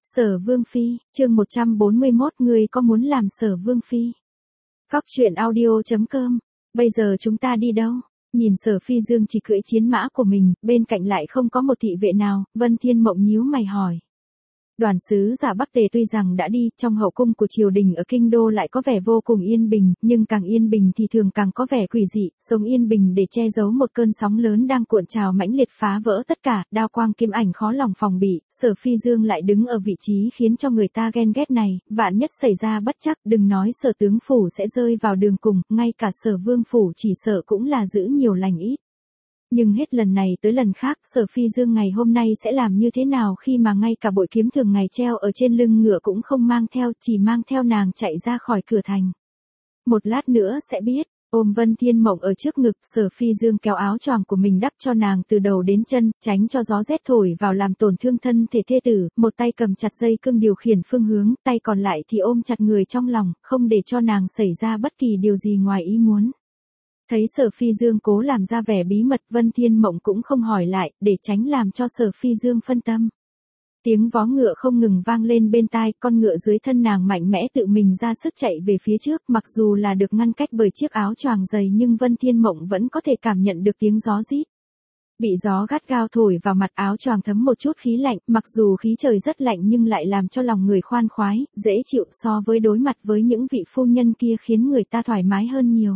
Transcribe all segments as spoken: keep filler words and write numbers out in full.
Sở Vương Phi, chương một trăm bốn mươi mốt người có muốn làm Sở Vương Phi? Cóc truyện audio chấm com. Bây giờ chúng ta đi đâu? Nhìn Sở Phi Dương chỉ cưỡi chiến mã của mình, bên cạnh lại không có một thị vệ nào, Vân Thiên Mộng nhíu mày hỏi. Đoàn sứ giả Bắc Tề tuy rằng đã đi, trong hậu cung của triều đình ở kinh đô lại có vẻ vô cùng yên bình, nhưng càng yên bình thì thường càng có vẻ quỷ dị, sống yên bình để che giấu một cơn sóng lớn đang cuộn trào mãnh liệt phá vỡ tất cả, đao quang kiếm ảnh khó lòng phòng bị, Sở Phi Dương lại đứng ở vị trí khiến cho người ta ghen ghét này, vạn nhất xảy ra bất trắc, đừng nói Sở tướng phủ sẽ rơi vào đường cùng, ngay cả Sở Vương phủ chỉ sợ cũng là giữ nhiều lành ít. Nhưng hết lần này tới lần khác, Sở Phi Dương ngày hôm nay sẽ làm như thế nào khi mà ngay cả bội kiếm thường ngày treo ở trên lưng ngựa cũng không mang theo, chỉ mang theo nàng chạy ra khỏi cửa thành. Một lát nữa sẽ biết. Ôm Vân Thiên Mộng ở trước ngực, Sở Phi Dương kéo áo choàng của mình đắp cho nàng từ đầu đến chân, tránh cho gió rét thổi vào làm tổn thương thân thể thê tử, một tay cầm chặt dây cương điều khiển phương hướng, tay còn lại thì ôm chặt người trong lòng, không để cho nàng xảy ra bất kỳ điều gì ngoài ý muốn. Thấy Sở Phi Dương cố làm ra vẻ bí mật, Vân Thiên Mộng cũng không hỏi lại, để tránh làm cho Sở Phi Dương phân tâm. Tiếng vó ngựa không ngừng vang lên bên tai, con ngựa dưới thân nàng mạnh mẽ tự mình ra sức chạy về phía trước, mặc dù là được ngăn cách bởi chiếc áo choàng dày nhưng Vân Thiên Mộng vẫn có thể cảm nhận được tiếng gió rít. Bị gió gắt gao thổi vào mặt, áo choàng thấm một chút khí lạnh, mặc dù khí trời rất lạnh nhưng lại làm cho lòng người khoan khoái, dễ chịu, so với đối mặt với những vị phu nhân kia khiến người ta thoải mái hơn nhiều.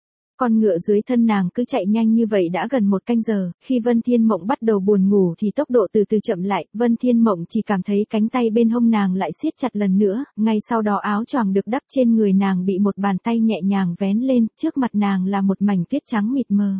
Con ngựa dưới thân nàng cứ chạy nhanh như vậy đã gần một canh giờ, khi Vân Thiên Mộng bắt đầu buồn ngủ thì tốc độ từ từ chậm lại, Vân Thiên Mộng chỉ cảm thấy cánh tay bên hông nàng lại siết chặt lần nữa, ngay sau đó áo choàng được đắp trên người nàng bị một bàn tay nhẹ nhàng vén lên, trước mặt nàng là một mảnh tuyết trắng mịt mờ.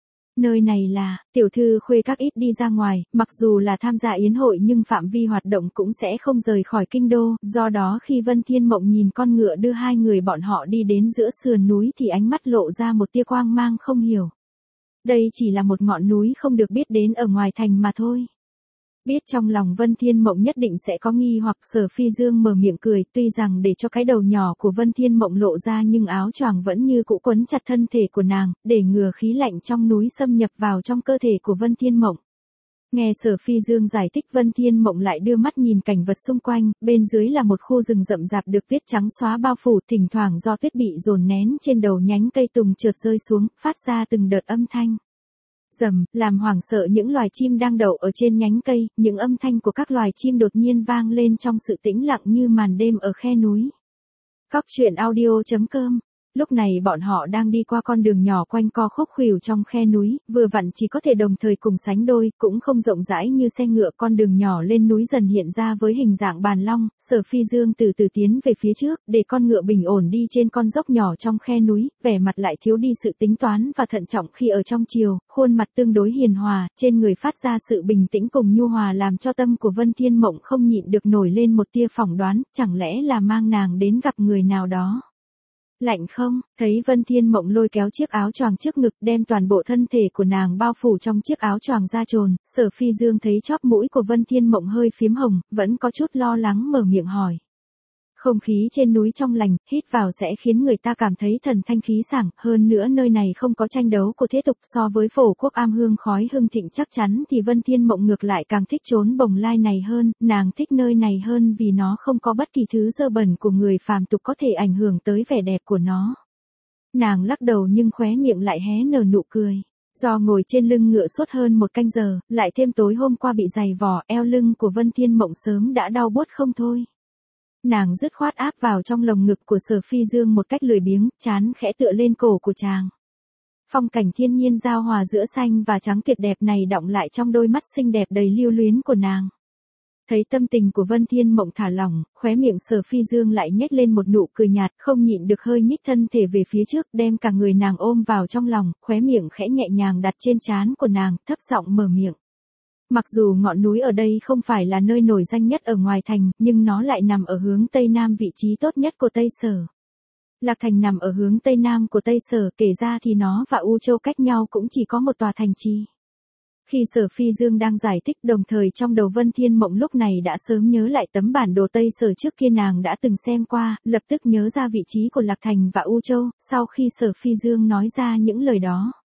Nơi này là, tiểu thư khuê các ít đi ra ngoài, mặc dù là tham gia yến hội nhưng phạm vi hoạt động cũng sẽ không rời khỏi kinh đô, do đó khi Vân Thiên Mộng nhìn con ngựa đưa hai người bọn họ đi đến giữa sườn núi thì ánh mắt lộ ra một tia quang mang không hiểu. Đây chỉ là một ngọn núi không được biết đến ở ngoài thành mà thôi. Biết trong lòng Vân Thiên Mộng nhất định sẽ có nghi hoặc, Sở Phi Dương mở miệng cười, tuy rằng để cho cái đầu nhỏ của Vân Thiên Mộng lộ ra nhưng áo choàng vẫn như cũ quấn chặt thân thể của nàng, để ngừa khí lạnh trong núi xâm nhập vào trong cơ thể của Vân Thiên Mộng. Nghe Sở Phi Dương giải thích, Vân Thiên Mộng lại đưa mắt nhìn cảnh vật xung quanh, bên dưới là một khu rừng rậm rạp được tuyết trắng xóa bao phủ, thỉnh thoảng do tuyết bị dồn nén trên đầu nhánh cây tùng trượt rơi xuống, phát ra từng đợt âm thanh. Rầm, làm hoảng sợ những loài chim đang đậu ở trên nhánh cây, những âm thanh của các loài chim đột nhiên vang lên trong sự tĩnh lặng như màn đêm ở khe núi. Cóc truyện audio chấm com. Lúc này bọn họ đang đi qua con đường nhỏ quanh co khúc khuỷu trong khe núi, vừa vặn chỉ có thể đồng thời cùng sánh đôi, cũng không rộng rãi như xe ngựa, con đường nhỏ lên núi dần hiện ra với hình dạng bàn long, Sở Phi Dương từ từ tiến về phía trước, để con ngựa bình ổn đi trên con dốc nhỏ trong khe núi, vẻ mặt lại thiếu đi sự tính toán và thận trọng khi ở trong triều, khuôn mặt tương đối hiền hòa, trên người phát ra sự bình tĩnh cùng nhu hòa làm cho tâm của Vân Thiên Mộng không nhịn được nổi lên một tia phỏng đoán, chẳng lẽ là mang nàng đến gặp người nào đó. Lạnh không? Thấy Vân Thiên Mộng lôi kéo chiếc áo choàng trước ngực, đem toàn bộ thân thể của nàng bao phủ trong chiếc áo choàng da trồn, Sở Phi Dương thấy chóp mũi của Vân Thiên Mộng hơi phím hồng, vẫn có chút lo lắng mở miệng hỏi. Không khí trên núi trong lành, hít vào sẽ khiến người ta cảm thấy thần thanh khí sảng, hơn nữa nơi này không có tranh đấu của thế tục, so với phổ quốc am hương khói hương thịnh chắc chắn thì Vân Thiên Mộng ngược lại càng thích trốn bồng lai này hơn, nàng thích nơi này hơn vì nó không có bất kỳ thứ dơ bẩn của người phàm tục có thể ảnh hưởng tới vẻ đẹp của nó. Nàng lắc đầu nhưng khóe miệng lại hé nở nụ cười. Do ngồi trên lưng ngựa suốt hơn một canh giờ, lại thêm tối hôm qua bị giày vò, eo lưng của Vân Thiên Mộng sớm đã đau buốt không thôi. Nàng dứt khoát áp vào trong lồng ngực của Sở Phi Dương một cách lười biếng, chán khẽ tựa lên cổ của chàng. Phong cảnh thiên nhiên giao hòa giữa xanh và trắng tuyệt đẹp này đọng lại trong đôi mắt xinh đẹp đầy lưu luyến của nàng. Thấy tâm tình của Vân Thiên Mộng thả lỏng, khóe miệng Sở Phi Dương lại nhếch lên một nụ cười nhạt, không nhịn được hơi nhích thân thể về phía trước, đem cả người nàng ôm vào trong lòng, khóe miệng khẽ nhẹ nhàng đặt trên trán của nàng, thấp giọng mở miệng. Mặc dù ngọn núi ở đây không phải là nơi nổi danh nhất ở ngoài thành, nhưng nó lại nằm ở hướng Tây Nam, vị trí tốt nhất của Tây Sở. Lạc Thành nằm ở hướng Tây Nam của Tây Sở, kể ra thì nó và U Châu cách nhau cũng chỉ có một tòa thành trì. Khi Sở Phi Dương đang giải thích, đồng thời trong đầu Vân Thiên Mộng lúc này đã sớm nhớ lại tấm bản đồ Tây Sở trước kia nàng đã từng xem qua, lập tức nhớ ra vị trí của Lạc Thành và U Châu, sau khi Sở Phi Dương nói ra những lời đó.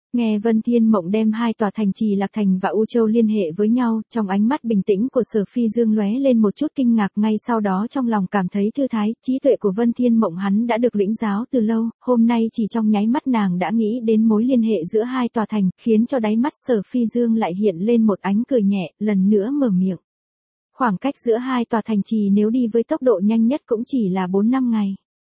Nghe Vân Thiên Mộng đem hai tòa thành trì Lạc Thành và U Châu liên hệ với nhau, trong ánh mắt bình tĩnh của Sở Phi Dương lóe lên một chút kinh ngạc, ngay sau đó trong lòng cảm thấy thư thái, trí tuệ của Vân Thiên Mộng hắn đã được lĩnh giáo từ lâu, hôm nay chỉ trong nháy mắt nàng đã nghĩ đến mối liên hệ giữa hai tòa thành, khiến cho đáy mắt Sở Phi Dương lại hiện lên một ánh cười nhẹ, lần nữa mở miệng. Khoảng cách giữa hai tòa thành trì nếu đi với tốc độ nhanh nhất cũng chỉ là bốn năm ngày.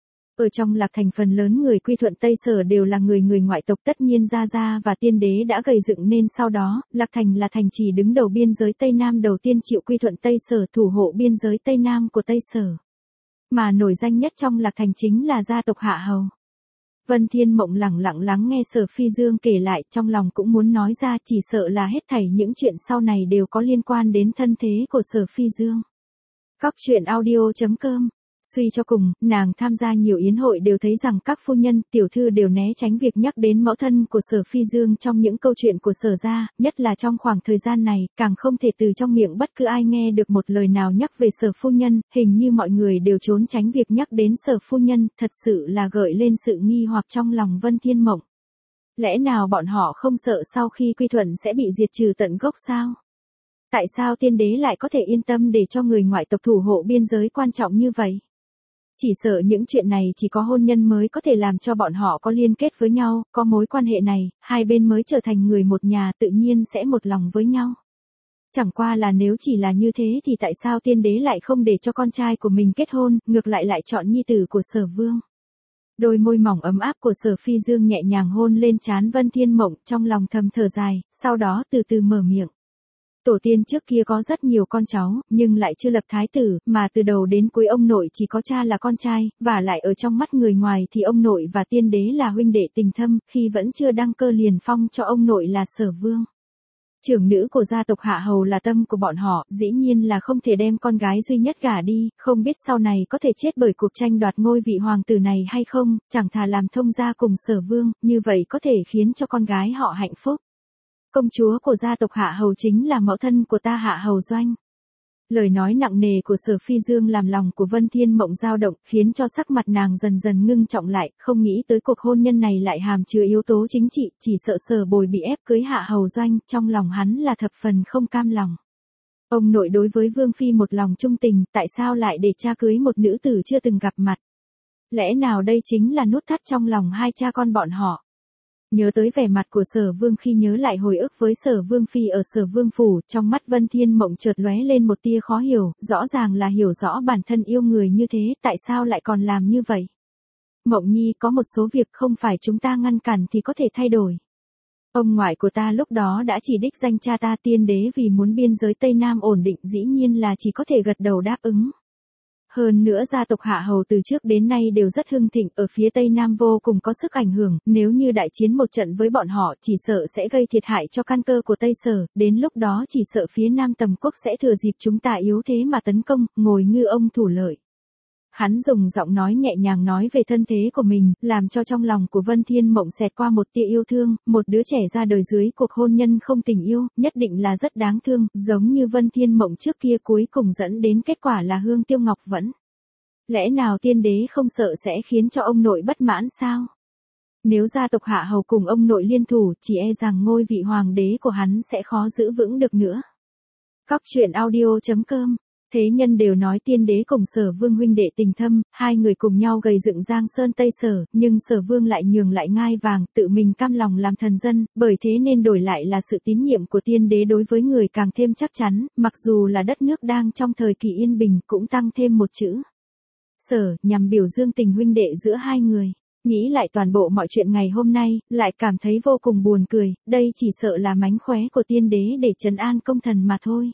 Ở trong Lạc Thành phần lớn người quy thuận Tây Sở đều là người người ngoại tộc, tất nhiên Gia Gia và Tiên Đế đã gầy dựng nên sau đó, Lạc Thành là thành trì đứng đầu biên giới Tây Nam đầu tiên chịu quy thuận Tây Sở, thủ hộ biên giới Tây Nam của Tây Sở. Mà nổi danh nhất trong Lạc Thành chính là gia tộc Hạ Hầu. Vân Thiên Mộng lẳng lặng lắng nghe Sở Phi Dương kể lại, trong lòng cũng muốn nói ra, chỉ sợ là hết thảy những chuyện sau này đều có liên quan đến thân thế của Sở Phi Dương. Cóc truyện audio chấm com. Suy cho cùng, nàng tham gia nhiều yến hội đều thấy rằng các phu nhân, tiểu thư đều né tránh việc nhắc đến mẫu thân của Sở Phi Dương trong những câu chuyện của Sở gia, nhất là trong khoảng thời gian này, càng không thể từ trong miệng bất cứ ai nghe được một lời nào nhắc về Sở phu nhân, hình như mọi người đều trốn tránh việc nhắc đến Sở phu nhân, thật sự là gợi lên sự nghi hoặc trong lòng Vân Thiên Mộng. Lẽ nào bọn họ không sợ sau khi quy thuận sẽ bị diệt trừ tận gốc sao? Tại sao Tiên Đế lại có thể yên tâm để cho người ngoại tộc thủ hộ biên giới quan trọng như vậy? Chỉ sợ những chuyện này chỉ có hôn nhân mới có thể làm cho bọn họ có liên kết với nhau, có mối quan hệ này, hai bên mới trở thành người một nhà, tự nhiên sẽ một lòng với nhau. Chẳng qua là nếu chỉ là như thế thì tại sao Tiên Đế lại không để cho con trai của mình kết hôn, ngược lại lại chọn nhi tử của Sở Vương? Đôi môi mỏng ấm áp của Sở Phi Dương nhẹ nhàng hôn lên trán Vân Thiên Mộng, trong lòng thầm thở dài, sau đó từ từ mở miệng. Tổ tiên trước kia có rất nhiều con cháu, nhưng lại chưa lập thái tử, mà từ đầu đến cuối ông nội chỉ có cha là con trai, và lại ở trong mắt người ngoài thì ông nội và Tiên Đế là huynh đệ tình thâm, khi vẫn chưa đăng cơ liền phong cho ông nội là Sở Vương. Trưởng nữ của gia tộc Hạ Hầu là tâm của bọn họ, dĩ nhiên là không thể đem con gái duy nhất gả đi, không biết sau này có thể chết bởi cuộc tranh đoạt ngôi vị hoàng tử này hay không, chẳng thà làm thông gia cùng Sở Vương, như vậy có thể khiến cho con gái họ hạnh phúc. Công chúa của gia tộc Hạ Hầu chính là mẫu thân của ta Hạ Hầu Doanh. Lời nói nặng nề của Sở Phi Dương làm lòng của Vân Thiên Mộng dao động, khiến cho sắc mặt nàng dần dần ngưng trọng lại, không nghĩ tới cuộc hôn nhân này lại hàm chứa yếu tố chính trị, chỉ sợ Sở Bồi bị ép cưới Hạ Hầu Doanh, trong lòng hắn là thập phần không cam lòng. Ông nội đối với Vương Phi một lòng trung tình, tại sao lại để cha cưới một nữ tử chưa từng gặp mặt? Lẽ nào đây chính là nút thắt trong lòng hai cha con bọn họ? Nhớ tới vẻ mặt của Sở Vương khi nhớ lại hồi ức với Sở Vương Phi ở Sở Vương Phủ, trong mắt Vân Thiên Mộng chợt lóe lên một tia khó hiểu, rõ ràng là hiểu rõ bản thân yêu người như thế, tại sao lại còn làm như vậy? Mộng Nhi, có một số việc không phải chúng ta ngăn cản thì có thể thay đổi. Ông ngoại của ta lúc đó đã chỉ đích danh cha ta Tiên Đế vì muốn biên giới Tây Nam ổn định, dĩ nhiên là chỉ có thể gật đầu đáp ứng. Hơn nữa gia tộc Hạ Hầu từ trước đến nay đều rất hưng thịnh, ở phía Tây Nam vô cùng có sức ảnh hưởng, nếu như đại chiến một trận với bọn họ chỉ sợ sẽ gây thiệt hại cho căn cơ của Tây Sở, đến lúc đó chỉ sợ phía Nam Tầm Quốc sẽ thừa dịp chúng ta yếu thế mà tấn công, ngồi ngư ông thủ lợi. Hắn dùng giọng nói nhẹ nhàng nói về thân thế của mình, làm cho trong lòng của Vân Thiên Mộng xẹt qua một tia yêu thương, một đứa trẻ ra đời dưới cuộc hôn nhân không tình yêu, nhất định là rất đáng thương, giống như Vân Thiên Mộng trước kia cuối cùng dẫn đến kết quả là Hương Tiêu Ngọc vẫn. Lẽ nào Tiên Đế không sợ sẽ khiến cho ông nội bất mãn sao? Nếu gia tộc Hạ Hầu cùng ông nội liên thủ, chỉ e rằng ngôi vị hoàng đế của hắn sẽ khó giữ vững được nữa. Cóc truyện audio chấm com. Thế nhân đều nói Tiên Đế cùng Sở Vương huynh đệ tình thâm, hai người cùng nhau gầy dựng Giang Sơn Tây Sở, nhưng Sở Vương lại nhường lại ngai vàng, tự mình cam lòng làm thần dân, bởi thế nên đổi lại là sự tín nhiệm của Tiên Đế đối với người càng thêm chắc chắn, mặc dù là đất nước đang trong thời kỳ yên bình cũng tăng thêm một chữ Sở, nhằm biểu dương tình huynh đệ giữa hai người. Nghĩ lại toàn bộ mọi chuyện ngày hôm nay, lại cảm thấy vô cùng buồn cười, đây chỉ sợ là mánh khóe của Tiên Đế để trấn an công thần mà thôi.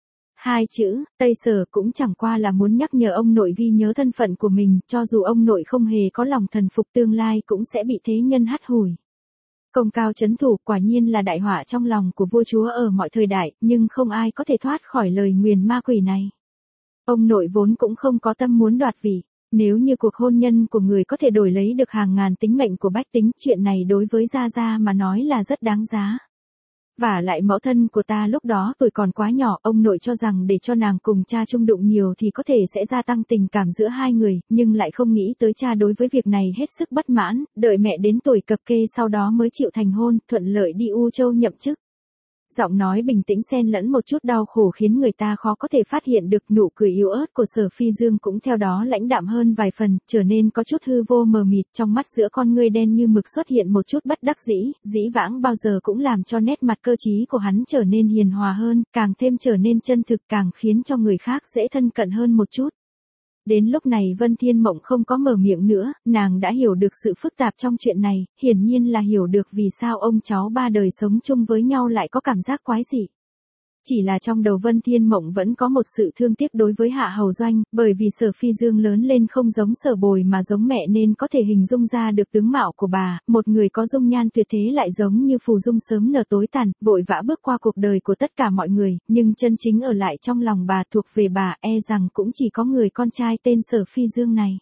Hai chữ, Tây Sở cũng chẳng qua là muốn nhắc nhở ông nội ghi nhớ thân phận của mình, cho dù ông nội không hề có lòng thần phục tương lai cũng sẽ bị thế nhân hắt hủi. Công cao chấn thủ quả nhiên là đại họa trong lòng của vua chúa ở mọi thời đại, nhưng không ai có thể thoát khỏi lời nguyền ma quỷ này. Ông nội vốn cũng không có tâm muốn đoạt vị, nếu như cuộc hôn nhân của người có thể đổi lấy được hàng ngàn tính mệnh của bách tính, chuyện này đối với Gia Gia mà nói là rất đáng giá. Và lại mẫu thân của ta lúc đó tuổi còn quá nhỏ, ông nội cho rằng để cho nàng cùng cha chung đụng nhiều thì có thể sẽ gia tăng tình cảm giữa hai người, nhưng lại không nghĩ tới cha đối với việc này hết sức bất mãn, đợi mẹ đến tuổi cập kê sau đó mới chịu thành hôn, thuận lợi đi U Châu nhậm chức. Giọng nói bình tĩnh xen lẫn một chút đau khổ khiến người ta khó có thể phát hiện được, nụ cười yếu ớt của Sở Phi Dương cũng theo đó lãnh đạm hơn vài phần, trở nên có chút hư vô mờ mịt, trong mắt giữa con ngươi đen như mực xuất hiện một chút bất đắc dĩ, dĩ vãng bao giờ cũng làm cho nét mặt cơ trí của hắn trở nên hiền hòa hơn, càng thêm trở nên chân thực, càng khiến cho người khác dễ thân cận hơn một chút. Đến lúc này Vân Thiên Mộng không có mở miệng nữa, nàng đã hiểu được sự phức tạp trong chuyện này, hiển nhiên là hiểu được vì sao ông cháu ba đời sống chung với nhau lại có cảm giác quái dị. Chỉ là trong đầu Vân Thiên Mộng vẫn có một sự thương tiếc đối với Hạ Hầu Doanh, bởi vì Sở Phi Dương lớn lên không giống Sở Bồi mà giống mẹ nên có thể hình dung ra được tướng mạo của bà, một người có dung nhan tuyệt thế lại giống như phù dung sớm nở tối tàn, vội vã bước qua cuộc đời của tất cả mọi người, nhưng chân chính ở lại trong lòng bà thuộc về bà, e rằng cũng chỉ có người con trai tên Sở Phi Dương này.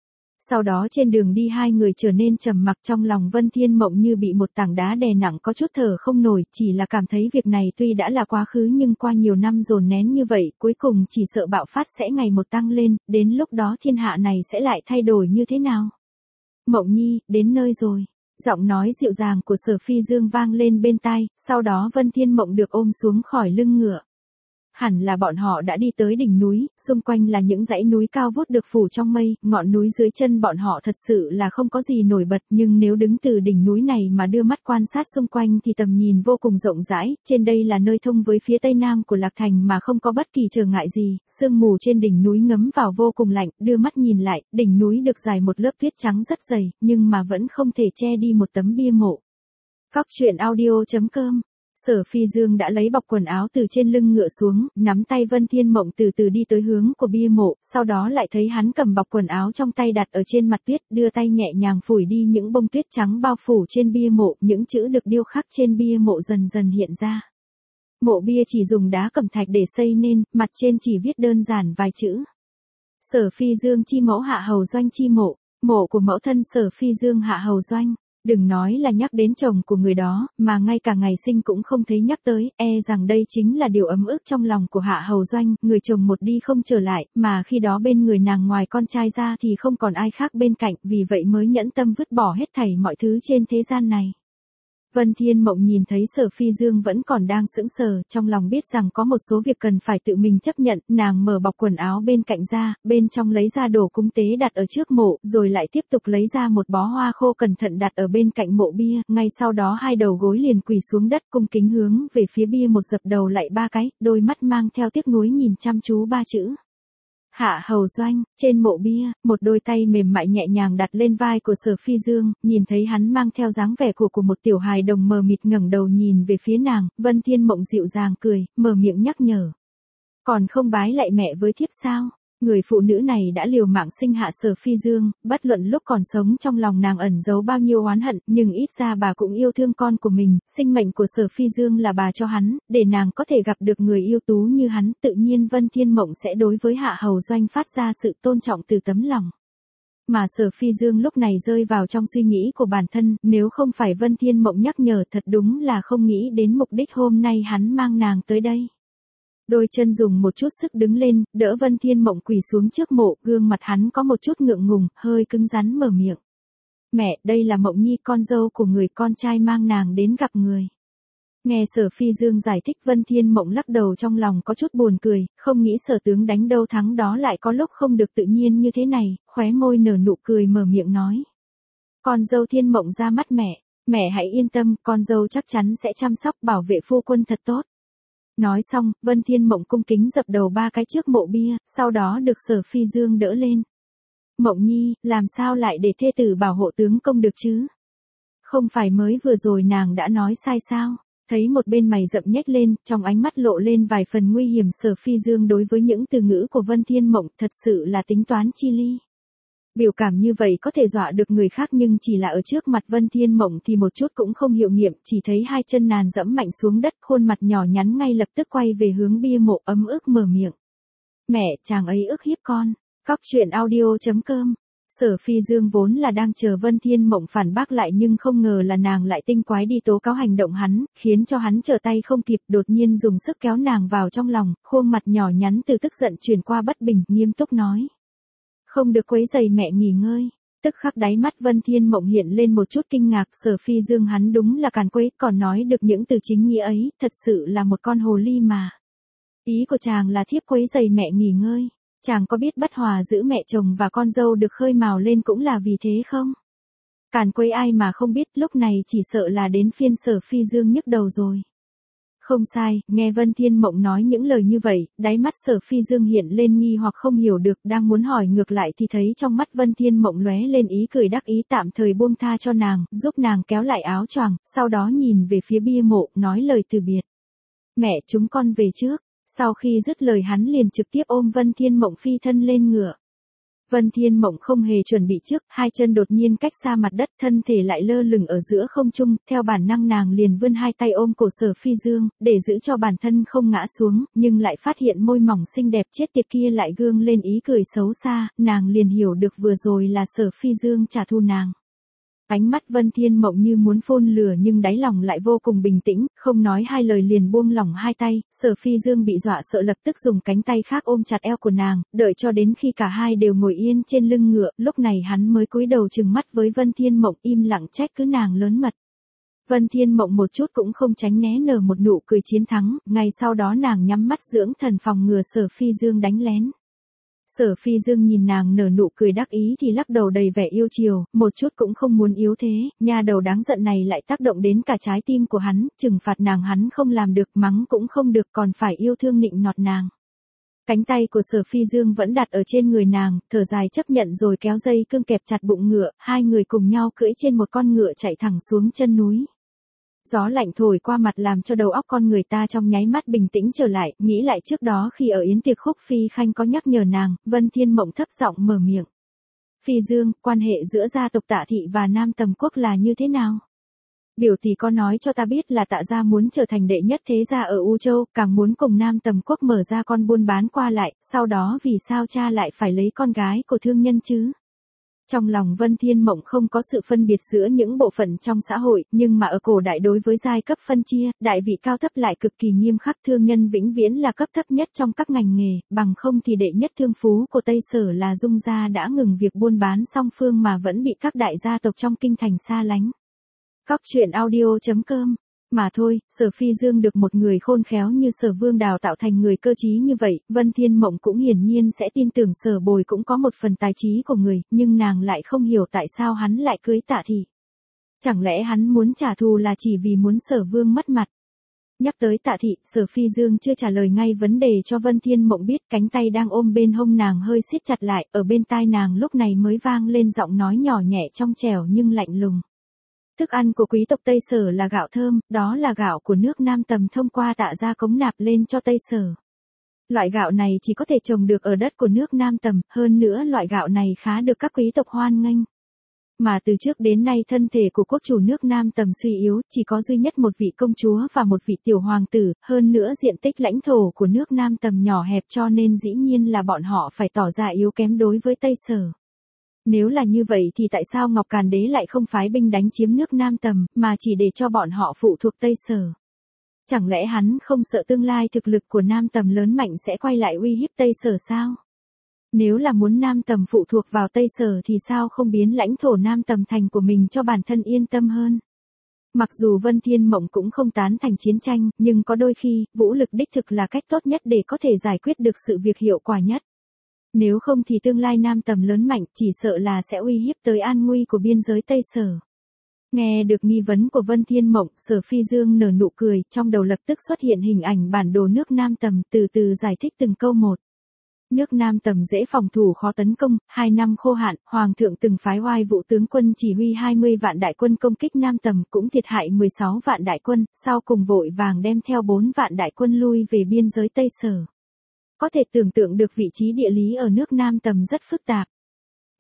Sau đó trên đường đi hai người trở nên trầm mặc, trong lòng Vân Thiên Mộng như bị một tảng đá đè nặng, có chút thở không nổi, chỉ là cảm thấy việc này tuy đã là quá khứ nhưng qua nhiều năm dồn nén như vậy, cuối cùng chỉ sợ bạo phát sẽ ngày một tăng lên, đến lúc đó thiên hạ này sẽ lại thay đổi như thế nào. Mộng Nhi, đến nơi rồi. Giọng nói dịu dàng của Sở Phi Dương vang lên bên tai, sau đó Vân Thiên Mộng được ôm xuống khỏi lưng ngựa. Hẳn là bọn họ đã đi tới đỉnh núi, xung quanh là những dãy núi cao vút được phủ trong mây, ngọn núi dưới chân bọn họ thật sự là không có gì nổi bật, nhưng nếu đứng từ đỉnh núi này mà đưa mắt quan sát xung quanh thì tầm nhìn vô cùng rộng rãi, trên đây là nơi thông với phía tây nam của Lạc Thành mà không có bất kỳ trở ngại gì, sương mù trên đỉnh núi ngấm vào vô cùng lạnh, đưa mắt nhìn lại, đỉnh núi được dải một lớp tuyết trắng rất dày, nhưng mà vẫn không thể che đi một tấm bia mộ. Cóc truyện audio chấm com. Sở Phi Dương đã lấy bọc quần áo từ trên lưng ngựa xuống, nắm tay Vân Thiên Mộng từ từ đi tới hướng của bia mộ, sau đó lại thấy hắn cầm bọc quần áo trong tay đặt ở trên mặt tuyết, đưa tay nhẹ nhàng phủi đi những bông tuyết trắng bao phủ trên bia mộ, những chữ được điêu khắc trên bia mộ dần dần hiện ra. Mộ bia chỉ dùng đá cẩm thạch để xây nên, mặt trên chỉ viết đơn giản vài chữ. Sở Phi Dương chi mẫu Hạ Hầu Doanh chi mộ, mộ của mẫu thân Sở Phi Dương Hạ Hầu Doanh. Đừng nói là nhắc đến chồng của người đó, mà ngay cả ngày sinh cũng không thấy nhắc tới, e rằng đây chính là điều ấm ức trong lòng của Hạ Hầu Doanh, người chồng một đi không trở lại, mà khi đó bên người nàng ngoài con trai ra thì không còn ai khác bên cạnh, vì vậy mới nhẫn tâm vứt bỏ hết thảy mọi thứ trên thế gian này. Vân Thiên Mộng nhìn thấy Sở Phi Dương vẫn còn đang sững sờ, trong lòng biết rằng có một số việc cần phải tự mình chấp nhận, nàng mở bọc quần áo bên cạnh ra, bên trong lấy ra đồ cúng tế đặt ở trước mộ, rồi lại tiếp tục lấy ra một bó hoa khô cẩn thận đặt ở bên cạnh mộ bia, ngay sau đó hai đầu gối liền quỳ xuống đất cung kính hướng về phía bia một dập đầu lại ba cái, đôi mắt mang theo tiếc nuối nhìn chăm chú ba chữ. Hạ Hầu Doanh, trên mộ bia, một đôi tay mềm mại nhẹ nhàng đặt lên vai của Sở Phi Dương, nhìn thấy hắn mang theo dáng vẻ của của một tiểu hài đồng mờ mịt ngẩng đầu nhìn về phía nàng, Vân Thiên Mộng dịu dàng cười, mở miệng nhắc nhở. Còn không bái lại mẹ với thiếp sao? Người phụ nữ này đã liều mạng sinh hạ Sở Phi Dương, bất luận lúc còn sống trong lòng nàng ẩn giấu bao nhiêu oán hận, nhưng ít ra bà cũng yêu thương con của mình, sinh mệnh của Sở Phi Dương là bà cho hắn, để nàng có thể gặp được người yêu tú như hắn, tự nhiên Vân Thiên Mộng sẽ đối với Hạ Hầu Doanh phát ra sự tôn trọng từ tấm lòng. Mà Sở Phi Dương lúc này rơi vào trong suy nghĩ của bản thân, nếu không phải Vân Thiên Mộng nhắc nhở thật đúng là không nghĩ đến mục đích hôm nay hắn mang nàng tới đây. Đôi chân dùng một chút sức đứng lên, đỡ Vân Thiên Mộng quỳ xuống trước mộ, gương mặt hắn có một chút ngượng ngùng, hơi cứng rắn mở miệng. Mẹ, đây là Mộng Nhi, con dâu của người con trai mang nàng đến gặp người. Nghe Sở Phi Dương giải thích, Vân Thiên Mộng lắc đầu trong lòng có chút buồn cười, không nghĩ Sở tướng đánh đâu thắng đó lại có lúc không được tự nhiên như thế này, khóe môi nở nụ cười mở miệng nói. Con dâu Thiên Mộng ra mắt mẹ, mẹ hãy yên tâm, con dâu chắc chắn sẽ chăm sóc bảo vệ phu quân thật tốt. Nói xong, Vân Thiên Mộng cung kính dập đầu ba cái trước mộ bia, sau đó được Sở Phi Dương đỡ lên. Mộng Nhi, làm sao lại để thê tử bảo hộ tướng công được chứ? Không phải mới vừa rồi nàng đã nói sai sao? Thấy một bên mày rậm nhếch lên, trong ánh mắt lộ lên vài phần nguy hiểm, Sở Phi Dương đối với những từ ngữ của Vân Thiên Mộng thật sự là tính toán chi ly. Biểu cảm như vậy có thể dọa được người khác nhưng chỉ là ở trước mặt Vân Thiên Mộng thì một chút cũng không hiệu nghiệm, chỉ thấy hai chân nàng dẫm mạnh xuống đất, khuôn mặt nhỏ nhắn ngay lập tức quay về hướng bia mộ, ấm ức mở miệng. Mẹ, chàng ấy ức hiếp con. Cóc truyện audio chấm com Sở Phi Dương vốn là đang chờ Vân Thiên Mộng phản bác lại nhưng không ngờ là nàng lại tinh quái đi tố cáo hành động hắn, khiến cho hắn trở tay không kịp, đột nhiên dùng sức kéo nàng vào trong lòng, khuôn mặt nhỏ nhắn từ tức giận chuyển qua bất bình, nghiêm túc nói. Không được quấy rầy mẹ nghỉ ngơi. Tức khắc đáy mắt Vân Thiên Mộng hiện lên một chút kinh ngạc, Sở Phi Dương hắn đúng là càn quấy, còn nói được những từ chính nghĩa ấy, thật sự là một con hồ ly mà. Ý của chàng là thiếp quấy rầy mẹ nghỉ ngơi. Chàng có biết bất hòa giữa mẹ chồng và con dâu được khơi mào lên cũng là vì thế không? Càn quấy ai mà không biết, lúc này chỉ sợ là đến phiên Sở Phi Dương nhức đầu rồi. Không sai, nghe Vân Thiên Mộng nói những lời như vậy, đáy mắt Sở Phi Dương hiện lên nghi hoặc không hiểu được, đang muốn hỏi ngược lại thì thấy trong mắt Vân Thiên Mộng lóe lên ý cười đắc ý, tạm thời buông tha cho nàng, giúp nàng kéo lại áo choàng, sau đó nhìn về phía bia mộ, nói lời từ biệt. Mẹ, chúng con về trước. Sau khi dứt lời hắn liền trực tiếp ôm Vân Thiên Mộng phi thân lên ngựa. Vân Thiên Mộng không hề chuẩn bị trước, hai chân đột nhiên cách xa mặt đất, thân thể lại lơ lửng ở giữa không trung, theo bản năng nàng liền vươn hai tay ôm cổ Sở Phi Dương, để giữ cho bản thân không ngã xuống, nhưng lại phát hiện môi mỏng xinh đẹp chết tiệt kia lại gương lên ý cười xấu xa, nàng liền hiểu được vừa rồi là Sở Phi Dương trả thù nàng. Ánh mắt Vân Thiên Mộng như muốn phun lửa nhưng đáy lòng lại vô cùng bình tĩnh, không nói hai lời liền buông lỏng hai tay, Sở Phi Dương bị dọa sợ lập tức dùng cánh tay khác ôm chặt eo của nàng, đợi cho đến khi cả hai đều ngồi yên trên lưng ngựa, lúc này hắn mới cúi đầu trừng mắt với Vân Thiên Mộng im lặng trách cứ nàng lớn mật. Vân Thiên Mộng một chút cũng không tránh né nở một nụ cười chiến thắng, ngay sau đó nàng nhắm mắt dưỡng thần phòng ngừa Sở Phi Dương đánh lén. Sở Phi Dương nhìn nàng nở nụ cười đắc ý thì lắc đầu đầy vẻ yêu chiều, một chút cũng không muốn yếu thế, nha đầu đáng giận này lại tác động đến cả trái tim của hắn, trừng phạt nàng hắn không làm được, mắng cũng không được, còn phải yêu thương nịnh nọt nàng. Cánh tay của Sở Phi Dương vẫn đặt ở trên người nàng, thở dài chấp nhận rồi kéo dây cương kẹp chặt bụng ngựa, hai người cùng nhau cưỡi trên một con ngựa chạy thẳng xuống chân núi. Gió lạnh thổi qua mặt làm cho đầu óc con người ta trong nháy mắt bình tĩnh trở lại, nghĩ lại trước đó khi ở yến tiệc Khúc Phi Khanh có nhắc nhở nàng, Vân Thiên Mộng thấp giọng mở miệng. Phi Dương, quan hệ giữa gia tộc Tạ Thị và Nam Tầm Quốc là như thế nào? Biểu tỷ có nói cho ta biết là Tạ gia muốn trở thành đệ nhất thế gia ở U Châu, càng muốn cùng Nam Tầm Quốc mở ra con buôn bán qua lại, sau đó vì sao cha lại phải lấy con gái của thương nhân chứ? Trong lòng Vân Thiên Mộng không có sự phân biệt giữa những bộ phận trong xã hội, nhưng mà ở cổ đại đối với giai cấp phân chia, đại vị cao thấp lại cực kỳ nghiêm khắc, thương nhân vĩnh viễn là cấp thấp nhất trong các ngành nghề, bằng không thì đệ nhất thương phú của Tây Sở là Dung gia đã ngừng việc buôn bán song phương mà vẫn bị các đại gia tộc trong kinh thành xa lánh. Cóc truyện audio chấm com Mà thôi, Sở Phi Dương được một người khôn khéo như Sở Vương đào tạo thành người cơ trí như vậy, Vân Thiên Mộng cũng hiển nhiên sẽ tin tưởng Sở Bồi cũng có một phần tài trí của người, nhưng nàng lại không hiểu tại sao hắn lại cưới Tạ Thị. Chẳng lẽ hắn muốn trả thù là chỉ vì muốn Sở Vương mất mặt? Nhắc tới Tạ Thị, Sở Phi Dương chưa trả lời ngay vấn đề cho Vân Thiên Mộng biết, cánh tay đang ôm bên hông nàng hơi siết chặt lại, ở bên tai nàng lúc này mới vang lên giọng nói nhỏ nhẹ trong trẻo nhưng lạnh lùng. Thức ăn của quý tộc Tây Sở là gạo thơm, đó là gạo của nước Nam Tầm thông qua Tạ gia cống nạp lên cho Tây Sở. Loại gạo này chỉ có thể trồng được ở đất của nước Nam Tầm, hơn nữa loại gạo này khá được các quý tộc hoan nghênh. Mà từ trước đến nay thân thể của quốc chủ nước Nam Tầm suy yếu, chỉ có duy nhất một vị công chúa và một vị tiểu hoàng tử, hơn nữa diện tích lãnh thổ của nước Nam Tầm nhỏ hẹp cho nên dĩ nhiên là bọn họ phải tỏ ra yếu kém đối với Tây Sở. Nếu là như vậy thì tại sao Ngọc Càn Đế lại không phái binh đánh chiếm nước Nam Tầm, mà chỉ để cho bọn họ phụ thuộc Tây Sở? Chẳng lẽ hắn không sợ tương lai thực lực của Nam Tầm lớn mạnh sẽ quay lại uy hiếp Tây Sở sao? Nếu là muốn Nam Tầm phụ thuộc vào Tây Sở thì sao không biến lãnh thổ Nam Tầm thành của mình cho bản thân yên tâm hơn? Mặc dù Vân Thiên Mộng cũng không tán thành chiến tranh, nhưng có đôi khi, vũ lực đích thực là cách tốt nhất để có thể giải quyết được sự việc hiệu quả nhất. Nếu không thì tương lai Nam Tầm lớn mạnh, chỉ sợ là sẽ uy hiếp tới an nguy của biên giới Tây Sở. Nghe được nghi vấn của Vân Thiên Mộng, Sở Phi Dương nở nụ cười, trong đầu lập tức xuất hiện hình ảnh bản đồ nước Nam Tầm, từ từ giải thích từng câu một. Nước Nam Tầm dễ phòng thủ khó tấn công, hai năm khô hạn, Hoàng thượng từng phái oai vũ tướng quân chỉ huy hai mươi vạn đại quân công kích Nam Tầm, cũng thiệt hại mười sáu vạn đại quân, sau cùng vội vàng đem theo bốn vạn đại quân lui về biên giới Tây Sở. Có thể tưởng tượng được vị trí địa lý ở nước Nam Tầm rất phức tạp.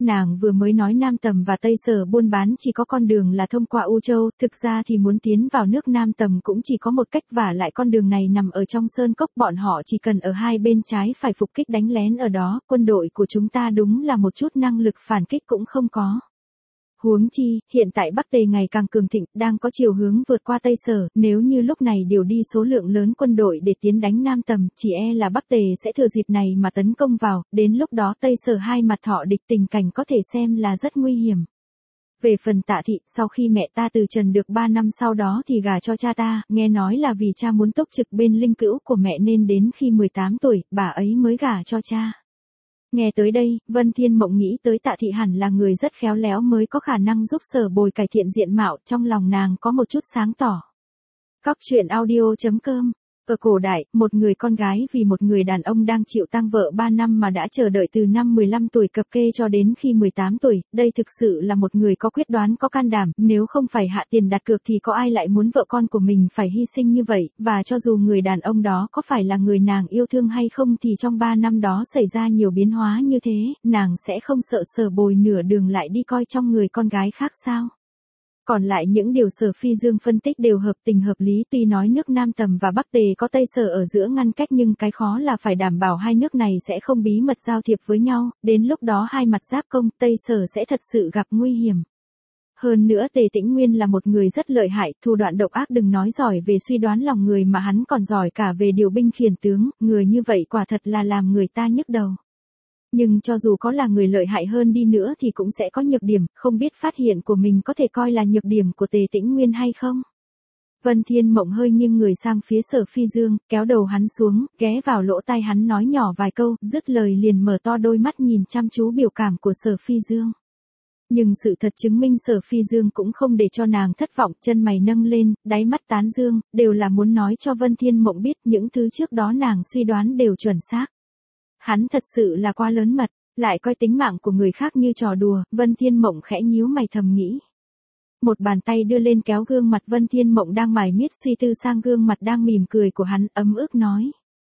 Nàng vừa mới nói Nam Tầm và Tây Sở buôn bán chỉ có con đường là thông qua U Châu, thực ra thì muốn tiến vào nước Nam Tầm cũng chỉ có một cách, và lại con đường này nằm ở trong sơn cốc, bọn họ chỉ cần ở hai bên trái phải phục kích đánh lén ở đó, quân đội của chúng ta đúng là một chút năng lực phản kích cũng không có. Huống chi, hiện tại Bắc Tề ngày càng cường thịnh, đang có chiều hướng vượt qua Tây Sở, nếu như lúc này điều đi số lượng lớn quân đội để tiến đánh Nam Tầm, chỉ e là Bắc Tề sẽ thừa dịp này mà tấn công vào, đến lúc đó Tây Sở hai mặt thọ địch, tình cảnh có thể xem là rất nguy hiểm. Về phần Tạ Thị, sau khi mẹ ta từ trần được ba năm sau đó thì gả cho cha ta, nghe nói là vì cha muốn túc trực bên linh cữu của mẹ nên đến khi mười tám tuổi, bà ấy mới gả cho cha. Nghe tới đây, Vân Thiên Mộng nghĩ tới Tạ Thị hẳn là người rất khéo léo mới có khả năng giúp Sở Bồi cải thiện diện mạo, trong lòng nàng có một chút sáng tỏ. Cóc truyện audio chấm com. Ở cổ đại, một người con gái vì một người đàn ông đang chịu tang vợ ba năm mà đã chờ đợi từ năm mười lăm tuổi cập kê cho đến khi mười tám tuổi, đây thực sự là một người có quyết đoán, có can đảm, nếu không phải hạ tiền đặt cược thì có ai lại muốn vợ con của mình phải hy sinh như vậy, và cho dù người đàn ông đó có phải là người nàng yêu thương hay không thì trong ba năm đó xảy ra nhiều biến hóa như thế, nàng sẽ không sợ Sở Bồi nửa đường lại đi coi trong người con gái khác sao? Còn lại những điều Sở Phi Dương phân tích đều hợp tình hợp lý, tuy nói nước Nam Tầm và Bắc Tề có Tây Sở ở giữa ngăn cách nhưng cái khó là phải đảm bảo hai nước này sẽ không bí mật giao thiệp với nhau, đến lúc đó hai mặt giáp công, Tây Sở sẽ thật sự gặp nguy hiểm. Hơn nữa Tề Tĩnh Nguyên là một người rất lợi hại, thủ đoạn độc ác, đừng nói giỏi về suy đoán lòng người mà hắn còn giỏi cả về điều binh khiển tướng, người như vậy quả thật là làm người ta nhức đầu. Nhưng cho dù có là người lợi hại hơn đi nữa thì cũng sẽ có nhược điểm, không biết phát hiện của mình có thể coi là nhược điểm của Tề Tĩnh Nguyên hay không. Vân Thiên Mộng hơi nghiêng người sang phía Sở Phi Dương, kéo đầu hắn xuống, ghé vào lỗ tai hắn nói nhỏ vài câu, dứt lời liền mở to đôi mắt nhìn chăm chú biểu cảm của Sở Phi Dương. Nhưng sự thật chứng minh Sở Phi Dương cũng không để cho nàng thất vọng, chân mày nâng lên, đáy mắt tán dương, đều là muốn nói cho Vân Thiên Mộng biết những thứ trước đó nàng suy đoán đều chuẩn xác. Hắn thật sự là quá lớn mật, lại coi tính mạng của người khác như trò đùa, Vân Thiên Mộng khẽ nhíu mày thầm nghĩ. Một bàn tay đưa lên kéo gương mặt Vân Thiên Mộng đang mải miết suy tư sang gương mặt đang mỉm cười của hắn, ấm ức nói.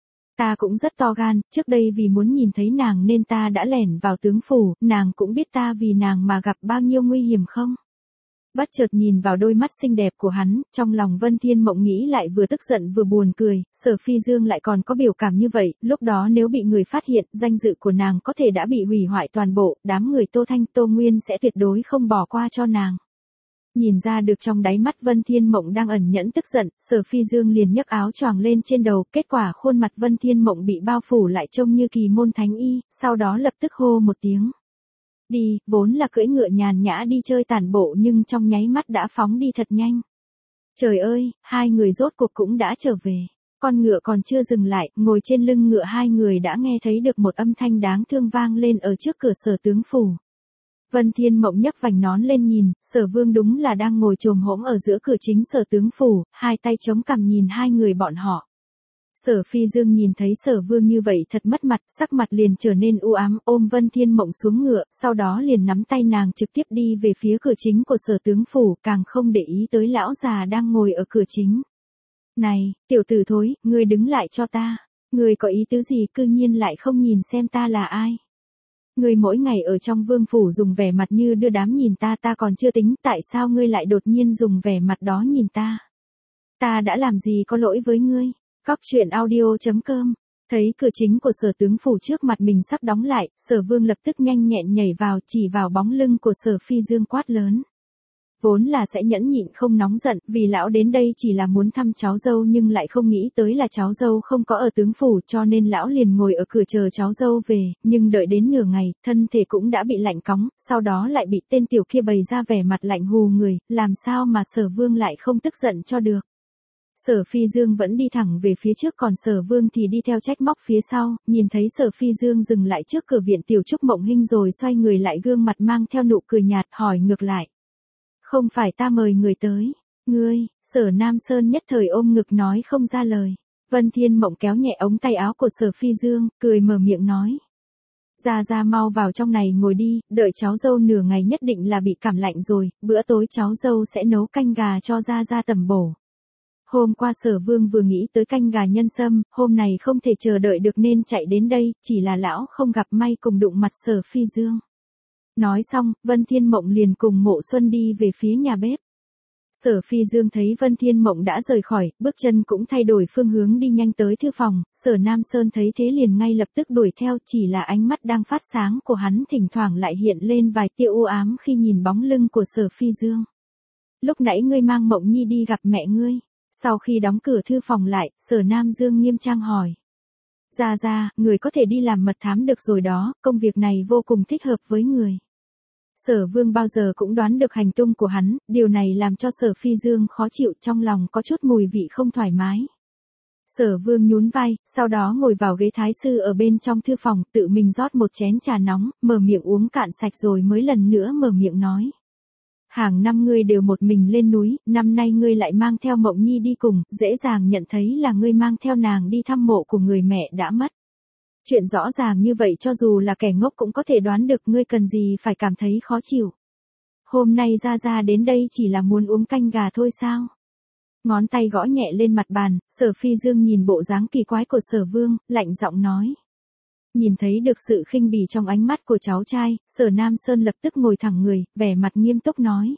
Ta cũng rất to gan, trước đây vì muốn nhìn thấy nàng nên ta đã lẻn vào tướng phủ, nàng cũng biết ta vì nàng mà gặp bao nhiêu nguy hiểm không? Bất chợt nhìn vào đôi mắt xinh đẹp của hắn, trong lòng Vân Thiên Mộng nghĩ lại vừa tức giận vừa buồn cười, Sở Phi Dương lại còn có biểu cảm như vậy, lúc đó nếu bị người phát hiện, danh dự của nàng có thể đã bị hủy hoại toàn bộ, đám người Tô Thanh, Tô Nguyên sẽ tuyệt đối không bỏ qua cho nàng. Nhìn ra được trong đáy mắt Vân Thiên Mộng đang ẩn nhẫn tức giận, Sở Phi Dương liền nhấc áo choàng lên trên đầu, kết quả khuôn mặt Vân Thiên Mộng bị bao phủ lại trông như kỳ môn thánh y, sau đó lập tức hô một tiếng. Đi, vốn là cưỡi ngựa nhàn nhã đi chơi tản bộ nhưng trong nháy mắt đã phóng đi thật nhanh. Trời ơi, hai người rốt cuộc cũng đã trở về. Con ngựa còn chưa dừng lại, ngồi trên lưng ngựa hai người đã nghe thấy được một âm thanh đáng thương vang lên ở trước cửa Sở tướng phủ. Vân Thiên Mộng nhấc vành nón lên nhìn, Sở Vương đúng là đang ngồi chồm hổm ở giữa cửa chính Sở tướng phủ, hai tay chống cằm nhìn hai người bọn họ. Sở Phi Dương nhìn thấy Sở Vương như vậy thật mất mặt, sắc mặt liền trở nên u ám, ôm Vân Thiên Mộng xuống ngựa, sau đó liền nắm tay nàng trực tiếp đi về phía cửa chính của Sở tướng phủ, càng không để ý tới lão già đang ngồi ở cửa chính. Này, tiểu tử thối, ngươi đứng lại cho ta. Ngươi có ý tứ gì, cư nhiên lại không nhìn xem ta là ai? Ngươi mỗi ngày ở trong vương phủ dùng vẻ mặt như đưa đám nhìn ta, ta còn chưa tính, tại sao ngươi lại đột nhiên dùng vẻ mặt đó nhìn ta? Ta đã làm gì có lỗi với ngươi? Cóc truyện audio chấm com. Thấy cửa chính của Sở tướng phủ trước mặt mình sắp đóng lại, Sở Vương lập tức nhanh nhẹn nhảy vào, chỉ vào bóng lưng của Sở Phi Dương quát lớn. Vốn là sẽ nhẫn nhịn không nóng giận, vì lão đến đây chỉ là muốn thăm cháu dâu nhưng lại không nghĩ tới là cháu dâu không có ở tướng phủ, cho nên lão liền ngồi ở cửa chờ cháu dâu về, nhưng đợi đến nửa ngày, thân thể cũng đã bị lạnh cóng, sau đó lại bị tên tiểu kia bày ra vẻ mặt lạnh hù người, làm sao mà Sở Vương lại không tức giận cho được. Sở Phi Dương vẫn đi thẳng về phía trước, còn Sở Vương thì đi theo trách móc phía sau, nhìn thấy Sở Phi Dương dừng lại trước cửa viện Tiểu Trúc Mộng Hinh rồi xoay người lại, gương mặt mang theo nụ cười nhạt, hỏi ngược lại. Không phải ta mời người tới, ngươi? Sở Nam Sơn nhất thời ôm ngực nói không ra lời. Vân Thiên Mộng kéo nhẹ ống tay áo của Sở Phi Dương, cười mở miệng nói. Ra ra mau vào trong này ngồi đi, đợi cháu dâu nửa ngày nhất định là bị cảm lạnh rồi, bữa tối cháu dâu sẽ nấu canh gà cho ra ra tẩm bổ. Hôm qua Sở Vương vừa nghĩ tới canh gà nhân sâm, hôm này không thể chờ đợi được nên chạy đến đây, chỉ là lão không gặp may cùng đụng mặt Sở Phi Dương. Nói xong, Vân Thiên Mộng liền cùng Mộ Xuân đi về phía nhà bếp. Sở Phi Dương thấy Vân Thiên Mộng đã rời khỏi, bước chân cũng thay đổi phương hướng đi nhanh tới thư phòng, Sở Nam Sơn thấy thế liền ngay lập tức đuổi theo, chỉ là ánh mắt đang phát sáng của hắn thỉnh thoảng lại hiện lên vài tia u ám khi nhìn bóng lưng của Sở Phi Dương. Lúc nãy ngươi mang Mộng Nhi đi gặp mẹ ngươi. Sau khi đóng cửa thư phòng lại, Sở Nam Dương nghiêm trang hỏi. Ra ra, người có thể đi làm mật thám được rồi đó, công việc này vô cùng thích hợp với người. Sở Vương bao giờ cũng đoán được hành tung của hắn, điều này làm cho Sở Phi Dương khó chịu, trong lòng có chút mùi vị không thoải mái. Sở Vương nhún vai, sau đó ngồi vào ghế thái sư ở bên trong thư phòng, tự mình rót một chén trà nóng, mở miệng uống cạn sạch rồi mới lần nữa mở miệng nói. Hàng năm ngươi đều một mình lên núi, năm nay ngươi lại mang theo Mộng Nhi đi cùng, dễ dàng nhận thấy là ngươi mang theo nàng đi thăm mộ của người mẹ đã mất. Chuyện rõ ràng như vậy cho dù là kẻ ngốc cũng có thể đoán được, ngươi cần gì phải cảm thấy khó chịu. Hôm nay ra ra đến đây chỉ là muốn uống canh gà thôi sao? Ngón tay gõ nhẹ lên mặt bàn, Sở Phi Dương nhìn bộ dáng kỳ quái của Sở Vương, lạnh giọng nói. Nhìn thấy được sự khinh bỉ trong ánh mắt của cháu trai, Sở Nam Sơn lập tức ngồi thẳng người, vẻ mặt nghiêm túc nói.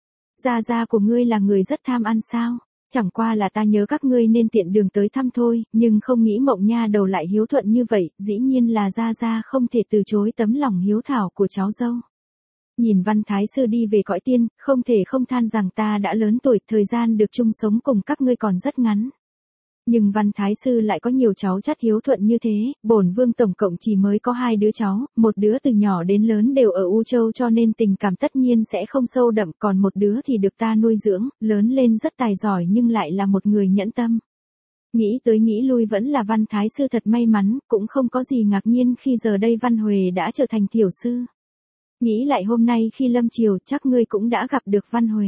Gia gia của ngươi là người rất tham ăn sao? Chẳng qua là ta nhớ các ngươi nên tiện đường tới thăm thôi, nhưng không nghĩ Mộng nha đầu lại hiếu thuận như vậy, dĩ nhiên là gia gia không thể từ chối tấm lòng hiếu thảo của cháu dâu. Nhìn Văn Thái Sư đi về cõi tiên, không thể không than rằng ta đã lớn tuổi, thời gian được chung sống cùng các ngươi còn rất ngắn. Nhưng Văn Thái Sư lại có nhiều cháu chắt hiếu thuận như thế, bổn vương tổng cộng chỉ mới có hai đứa cháu, một đứa từ nhỏ đến lớn đều ở U Châu cho nên tình cảm tất nhiên sẽ không sâu đậm, còn một đứa thì được ta nuôi dưỡng, lớn lên rất tài giỏi nhưng lại là một người nhẫn tâm. Nghĩ tới nghĩ lui vẫn là Văn Thái Sư thật may mắn, cũng không có gì ngạc nhiên khi giờ đây Văn Huệ đã trở thành tiểu sư. Nghĩ lại hôm nay khi lâm chiều chắc ngươi cũng đã gặp được Văn Huệ.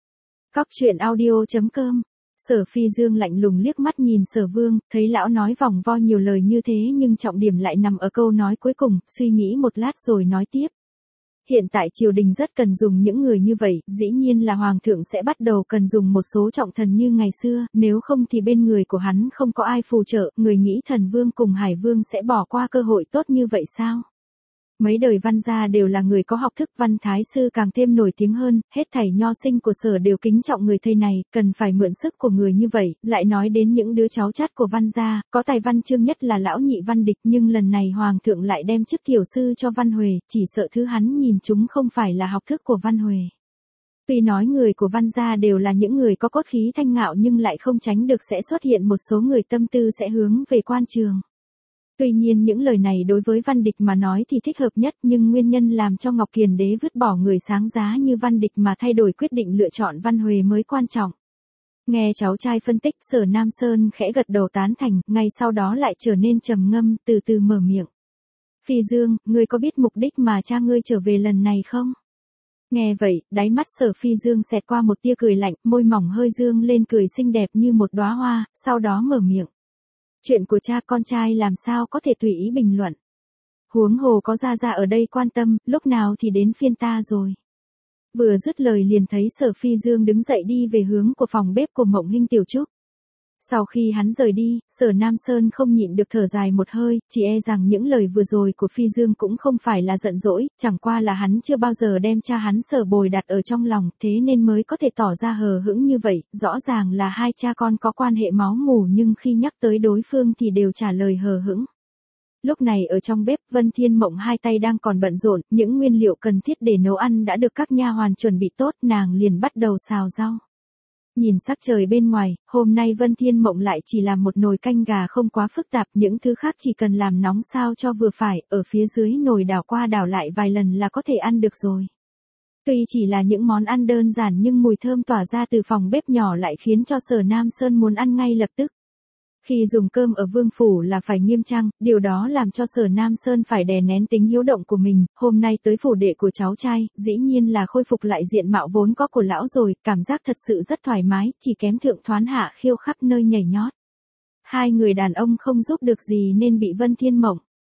Cóc truyện audio chấm com. Sở Phi Dương lạnh lùng liếc mắt nhìn Sở Vương, thấy lão nói vòng vo nhiều lời như thế nhưng trọng điểm lại nằm ở câu nói cuối cùng, suy nghĩ một lát rồi nói tiếp. Hiện tại triều đình rất cần dùng những người như vậy, dĩ nhiên là Hoàng thượng sẽ bắt đầu cần dùng một số trọng thần như ngày xưa, nếu không thì bên người của hắn không có ai phù trợ, người nghĩ Thần Vương cùng Hải Vương sẽ bỏ qua cơ hội tốt như vậy sao? Mấy đời Văn gia đều là người có học thức, Văn Thái Sư càng thêm nổi tiếng hơn, hết thảy nho sinh của Sở đều kính trọng người thầy này, cần phải mượn sức của người như vậy, lại nói đến những đứa cháu chắt của Văn gia, có tài văn chương nhất là lão nhị Văn Địch, nhưng lần này Hoàng thượng lại đem chức tiểu sư cho Văn Huệ, chỉ sợ thứ hắn nhìn chúng không phải là học thức của Văn Huệ. Tuy nói người của Văn gia đều là những người có cốt khí thanh ngạo nhưng lại không tránh được sẽ xuất hiện một số người tâm tư sẽ hướng về quan trường. Tuy nhiên những lời này đối với Văn Địch mà nói thì thích hợp nhất, nhưng nguyên nhân làm cho Ngọc Kiền Đế vứt bỏ người sáng giá như Văn Địch mà thay đổi quyết định lựa chọn Văn Huệ mới quan trọng. Nghe cháu trai phân tích, Sở Nam Sơn khẽ gật đầu tán thành, ngay sau đó lại trở nên trầm ngâm, từ từ mở miệng. Phi Dương, ngươi có biết mục đích mà cha ngươi trở về lần này không? Nghe vậy, đáy mắt Sở Phi Dương xẹt qua một tia cười lạnh, môi mỏng hơi dương lên cười xinh đẹp như một đóa hoa, sau đó mở miệng. Chuyện của cha con trai làm sao có thể tùy ý bình luận. Huống hồ có gia gia ở đây quan tâm, lúc nào thì đến phiên ta rồi. Vừa dứt lời liền thấy Sở Phi Dương đứng dậy đi về hướng của phòng bếp của Mộng Hinh Tiểu Trúc. Sau khi hắn rời đi, Sở Nam Sơn không nhịn được thở dài một hơi, chỉ e rằng những lời vừa rồi của Phi Dương cũng không phải là giận dỗi, chẳng qua là hắn chưa bao giờ đem cha hắn Sở Bồi đặt ở trong lòng, thế nên mới có thể tỏ ra hờ hững như vậy, rõ ràng là hai cha con có quan hệ máu mủ nhưng khi nhắc tới đối phương thì đều trả lời hờ hững. Lúc này ở trong bếp, Vân Thiên Mộng hai tay đang còn bận rộn, những nguyên liệu cần thiết để nấu ăn đã được các nha hoàn chuẩn bị tốt, nàng liền bắt đầu xào rau. Nhìn sắc trời bên ngoài, hôm nay Vân Thiên Mộng lại chỉ làm một nồi canh gà không quá phức tạp, những thứ khác chỉ cần làm nóng sao cho vừa phải, ở phía dưới nồi đảo qua đảo lại vài lần là có thể ăn được rồi. Tuy chỉ là những món ăn đơn giản nhưng mùi thơm tỏa ra từ phòng bếp nhỏ lại khiến cho Sở Nam Sơn muốn ăn ngay lập tức. Khi dùng cơm ở vương phủ là phải nghiêm trang, điều đó làm cho Sở Nam Sơn phải đè nén tính hiếu động của mình, hôm nay tới phủ đệ của cháu trai, dĩ nhiên là khôi phục lại diện mạo vốn có của lão rồi, cảm giác thật sự rất thoải mái, chỉ kém thượng thoán hạ khiêu khắp nơi nhảy nhót. Hai người đàn ông không giúp được gì nên bị Vân Thiên Mộng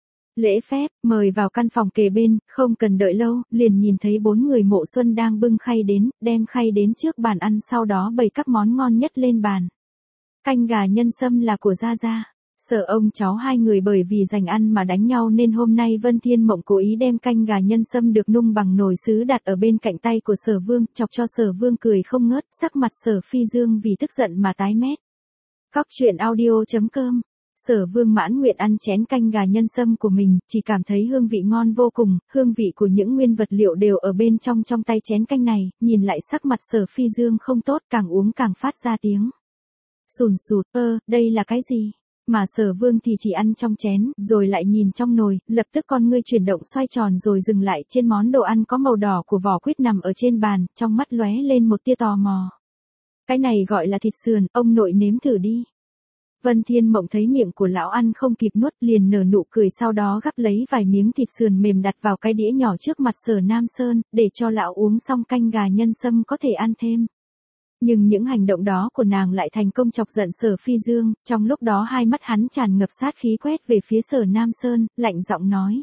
lễ phép mời vào căn phòng kề bên, không cần đợi lâu, liền nhìn thấy bốn người Mộ Xuân đang bưng khay đến, đem khay đến trước bàn ăn sau đó bày các món ngon nhất lên bàn. Canh gà nhân sâm là của gia gia. Sợ ông cháu hai người bởi vì giành ăn mà đánh nhau nên hôm nay Vân Thiên Mộng cố ý đem canh gà nhân sâm được nung bằng nồi sứ đặt ở bên cạnh tay của Sở Vương, chọc cho Sở Vương cười không ngớt, sắc mặt Sở Phi Dương vì tức giận mà tái mét. Cóc truyện audio chấm com. Sở Vương mãn nguyện ăn chén canh gà nhân sâm của mình, chỉ cảm thấy hương vị ngon vô cùng, hương vị của những nguyên vật liệu đều ở bên trong trong tay chén canh này, nhìn lại sắc mặt Sở Phi Dương không tốt, càng uống càng phát ra tiếng sùn sụt, ơ, đây là cái gì? Mà Sở Vương thì chỉ ăn trong chén, rồi lại nhìn trong nồi, lập tức con ngươi chuyển động xoay tròn rồi dừng lại trên món đồ ăn có màu đỏ của vỏ quýt nằm ở trên bàn, trong mắt lóe lên một tia tò mò. Cái này gọi là thịt sườn, ông nội nếm thử đi. Vân Thiên Mộng thấy miệng của lão ăn không kịp nuốt liền nở nụ cười, sau đó gắp lấy vài miếng thịt sườn mềm đặt vào cái đĩa nhỏ trước mặt Sở Nam Sơn, để cho lão uống xong canh gà nhân sâm có thể ăn thêm. Nhưng những hành động đó của nàng lại thành công chọc giận Sở Phi Dương, trong lúc đó hai mắt hắn tràn ngập sát khí quét về phía Sở Nam Sơn, lạnh giọng nói.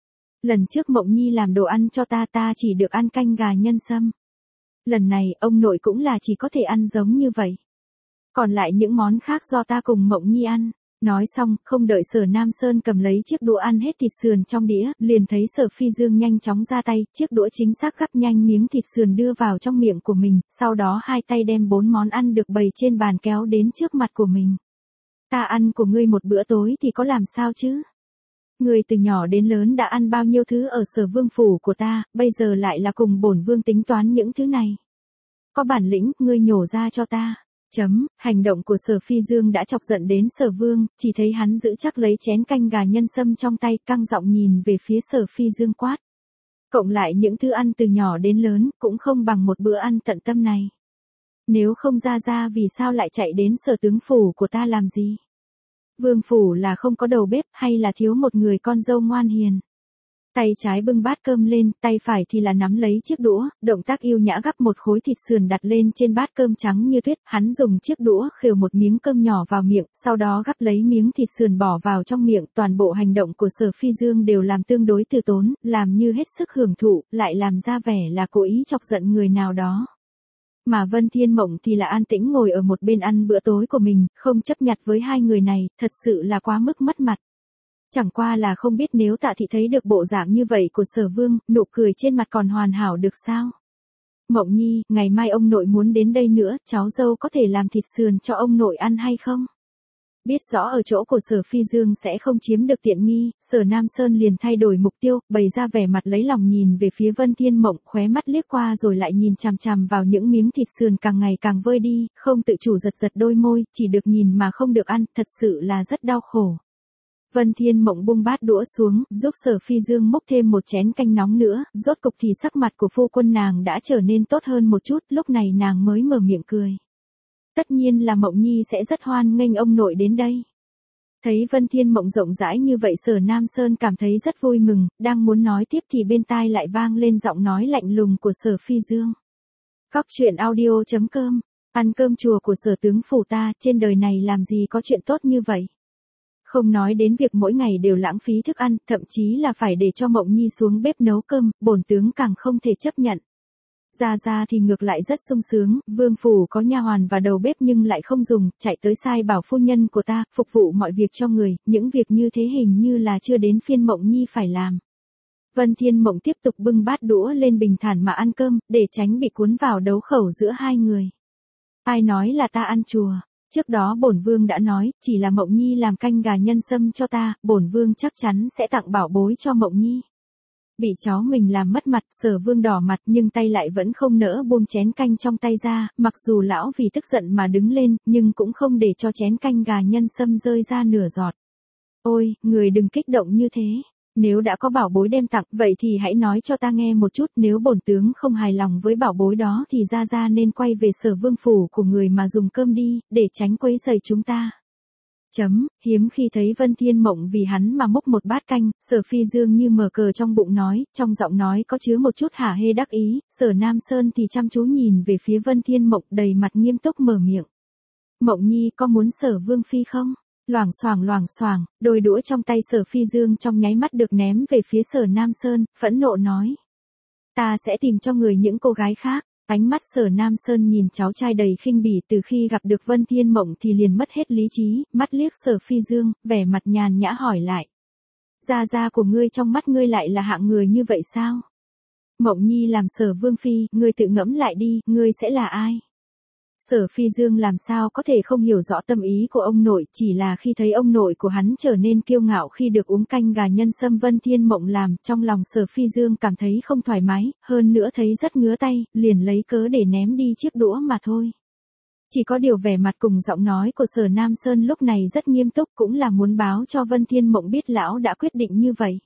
Lần trước Mộng Nhi làm đồ ăn cho ta ta chỉ được ăn canh gà nhân sâm. Lần này ông nội cũng là chỉ có thể ăn giống như vậy. Còn lại những món khác do ta cùng Mộng Nhi ăn. Nói xong, không đợi Sở Nam Sơn cầm lấy chiếc đũa ăn hết thịt sườn trong đĩa, liền thấy Sở Phi Dương nhanh chóng ra tay, chiếc đũa chính xác gắp nhanh miếng thịt sườn đưa vào trong miệng của mình, sau đó hai tay đem bốn món ăn được bày trên bàn kéo đến trước mặt của mình. Ta ăn của ngươi một bữa tối thì có làm sao chứ? Ngươi từ nhỏ đến lớn đã ăn bao nhiêu thứ ở Sở Vương phủ của ta, bây giờ lại là cùng bổn vương tính toán những thứ này. Có bản lĩnh, ngươi nhổ ra cho ta. Chấm, hành động của Sở Phi Dương đã chọc giận đến Sở Vương, chỉ thấy hắn giữ chắc lấy chén canh gà nhân sâm trong tay, căng giọng nhìn về phía Sở Phi Dương quát. Cộng lại những thứ ăn từ nhỏ đến lớn, cũng không bằng một bữa ăn tận tâm này. Nếu không ra ra vì sao lại chạy đến Sở tướng phủ của ta làm gì? Vương phủ là không có đầu bếp hay là thiếu một người con dâu ngoan hiền? Tay trái bưng bát cơm lên, tay phải thì là nắm lấy chiếc đũa, động tác yêu nhã gắp một khối thịt sườn đặt lên trên bát cơm trắng như tuyết, hắn dùng chiếc đũa khều một miếng cơm nhỏ vào miệng, sau đó gắp lấy miếng thịt sườn bỏ vào trong miệng, toàn bộ hành động của Sở Phi Dương đều làm tương đối từ tốn, làm như hết sức hưởng thụ, lại làm ra vẻ là cố ý chọc giận người nào đó. Mà Vân Thiên Mộng thì là an tĩnh ngồi ở một bên ăn bữa tối của mình, không chấp nhặt với hai người này, thật sự là quá mức mất mặt. Chẳng qua là không biết nếu Tạ Thị thấy được bộ dạng như vậy của Sở Vương, nụ cười trên mặt còn hoàn hảo được sao? Mộng Nhi, ngày mai ông nội muốn đến đây nữa, cháu dâu có thể làm thịt sườn cho ông nội ăn hay không? Biết rõ ở chỗ của Sở Phi Dương sẽ không chiếm được tiện nghi, Sở Nam Sơn liền thay đổi mục tiêu, bày ra vẻ mặt lấy lòng nhìn về phía Vân Thiên Mộng, khóe mắt liếc qua rồi lại nhìn chằm chằm vào những miếng thịt sườn càng ngày càng vơi đi, không tự chủ giật giật đôi môi, chỉ được nhìn mà không được ăn, thật sự là rất đau khổ. Vân Thiên Mộng buông bát đũa xuống, giúp Sở Phi Dương múc thêm một chén canh nóng nữa, rốt cục thì sắc mặt của phu quân nàng đã trở nên tốt hơn một chút, lúc này nàng mới mở miệng cười. Tất nhiên là Mộng Nhi sẽ rất hoan nghênh ông nội đến đây. Thấy Vân Thiên Mộng rộng rãi như vậy Sở Nam Sơn cảm thấy rất vui mừng, đang muốn nói tiếp thì bên tai lại vang lên giọng nói lạnh lùng của Sở Phi Dương. Cóc truyện audio chấm com, ăn cơm chùa của Sở tướng phủ ta, trên đời này làm gì có chuyện tốt như vậy. Không nói đến việc mỗi ngày đều lãng phí thức ăn, thậm chí là phải để cho Mộng Nhi xuống bếp nấu cơm, bổn tướng càng không thể chấp nhận. Ra ra thì ngược lại rất sung sướng, vương phủ có nha hoàn và đầu bếp nhưng lại không dùng, chạy tới sai bảo phu nhân của ta, phục vụ mọi việc cho người, những việc như thế hình như là chưa đến phiên Mộng Nhi phải làm. Vân Thiên Mộng tiếp tục bưng bát đũa lên bình thản mà ăn cơm, để tránh bị cuốn vào đấu khẩu giữa hai người. Ai nói là ta ăn chùa? Trước đó bổn vương đã nói, chỉ là Mộng Nhi làm canh gà nhân sâm cho ta, bổn vương chắc chắn sẽ tặng bảo bối cho Mộng Nhi. Bị cháu mình làm mất mặt, Sở Vương đỏ mặt nhưng tay lại vẫn không nỡ buông chén canh trong tay ra, mặc dù lão vì tức giận mà đứng lên, nhưng cũng không để cho chén canh gà nhân sâm rơi ra nửa giọt. Ôi, người đừng kích động như thế. Nếu đã có bảo bối đem tặng, vậy thì hãy nói cho ta nghe một chút, nếu bổn tướng không hài lòng với bảo bối đó thì ra ra nên quay về Sở Vương phủ của người mà dùng cơm đi, để tránh quấy rầy chúng ta. Chấm, hiếm khi thấy Vân Thiên Mộng vì hắn mà múc một bát canh, Sở Phi Dương như mở cờ trong bụng nói, trong giọng nói có chứa một chút hả hê đắc ý, Sở Nam Sơn thì chăm chú nhìn về phía Vân Thiên Mộng đầy mặt nghiêm túc mở miệng. Mộng Nhi có muốn Sở Vương Phi không? Loảng xoảng loảng xoảng, đôi đũa trong tay Sở Phi Dương trong nháy mắt được ném về phía Sở Nam Sơn, phẫn nộ nói. Ta sẽ tìm cho người những cô gái khác. Ánh mắt Sở Nam Sơn nhìn cháu trai đầy khinh bỉ, từ khi gặp được Vân Thiên Mộng thì liền mất hết lý trí, mắt liếc Sở Phi Dương, vẻ mặt nhàn nhã hỏi lại. Gia gia của ngươi trong mắt ngươi lại là hạng người như vậy sao? Mộng Nhi làm Sở Vương Phi, ngươi tự ngẫm lại đi, ngươi sẽ là ai? Sở Phi Dương làm sao có thể không hiểu rõ tâm ý của ông nội, chỉ là khi thấy ông nội của hắn trở nên kiêu ngạo khi được uống canh gà nhân sâm Vân Thiên Mộng làm, trong lòng Sở Phi Dương cảm thấy không thoải mái, hơn nữa thấy rất ngứa tay, liền lấy cớ để ném đi chiếc đũa mà thôi. Chỉ có điều vẻ mặt cùng giọng nói của Sở Nam Sơn lúc này rất nghiêm túc, cũng là muốn báo cho Vân Thiên Mộng biết lão đã quyết định như vậy.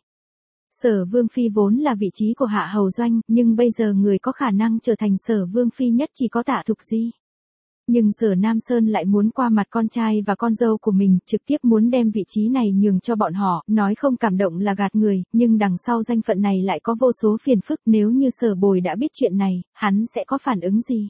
Sở Vương Phi vốn là vị trí của Hạ Hầu Doanh, nhưng bây giờ người có khả năng trở thành Sở Vương Phi nhất chỉ có Tạ Thục Di. Nhưng Sở Nam Sơn lại muốn qua mặt con trai và con dâu của mình, trực tiếp muốn đem vị trí này nhường cho bọn họ, nói không cảm động là gạt người, nhưng đằng sau danh phận này lại có vô số phiền phức, nếu như Sở Bồi đã biết chuyện này, hắn sẽ có phản ứng gì?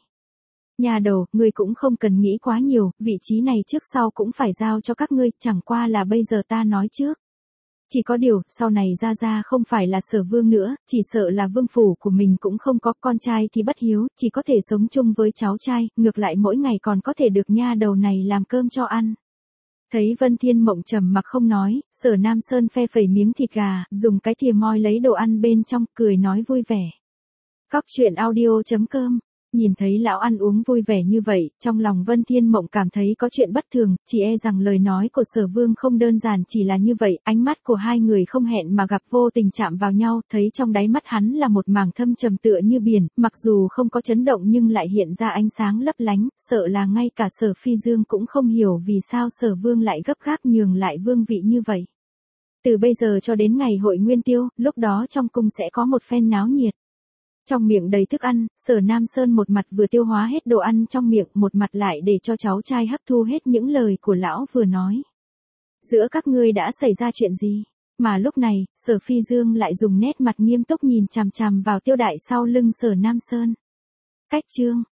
Nhà đầu, ngươi cũng không cần nghĩ quá nhiều, vị trí này trước sau cũng phải giao cho các ngươi, chẳng qua là bây giờ ta nói trước. Chỉ có điều, sau này Gia Gia không phải là Sở Vương nữa, chỉ sợ là vương phủ của mình cũng không có, con trai thì bất hiếu, chỉ có thể sống chung với cháu trai, ngược lại mỗi ngày còn có thể được nha đầu này làm cơm cho ăn. Thấy Vân Thiên Mộng trầm mặc không nói, Sở Nam Sơn phe phẩy miếng thịt gà, dùng cái thìa moi lấy đồ ăn bên trong, cười nói vui vẻ. Cóc truyện audio chấm com. Nhìn thấy lão ăn uống vui vẻ như vậy, trong lòng Vân Thiên Mộng cảm thấy có chuyện bất thường, chỉ e rằng lời nói của Sở Vương không đơn giản chỉ là như vậy, ánh mắt của hai người không hẹn mà gặp vô tình chạm vào nhau, thấy trong đáy mắt hắn là một mảng thâm trầm tựa như biển, mặc dù không có chấn động nhưng lại hiện ra ánh sáng lấp lánh, sợ là ngay cả Sở Phi Dương cũng không hiểu vì sao Sở Vương lại gấp gáp nhường lại vương vị như vậy. Từ bây giờ cho đến ngày hội Nguyên Tiêu, lúc đó trong cung sẽ có một phen náo nhiệt. Trong miệng đầy thức ăn, Sở Nam Sơn một mặt vừa tiêu hóa hết đồ ăn trong miệng, một mặt lại để cho cháu trai hấp thu hết những lời của lão vừa nói. Giữa các ngươi đã xảy ra chuyện gì? Mà lúc này, Sở Phi Dương lại dùng nét mặt nghiêm túc nhìn chằm chằm vào Tiêu Đại sau lưng Sở Nam Sơn. Cách chương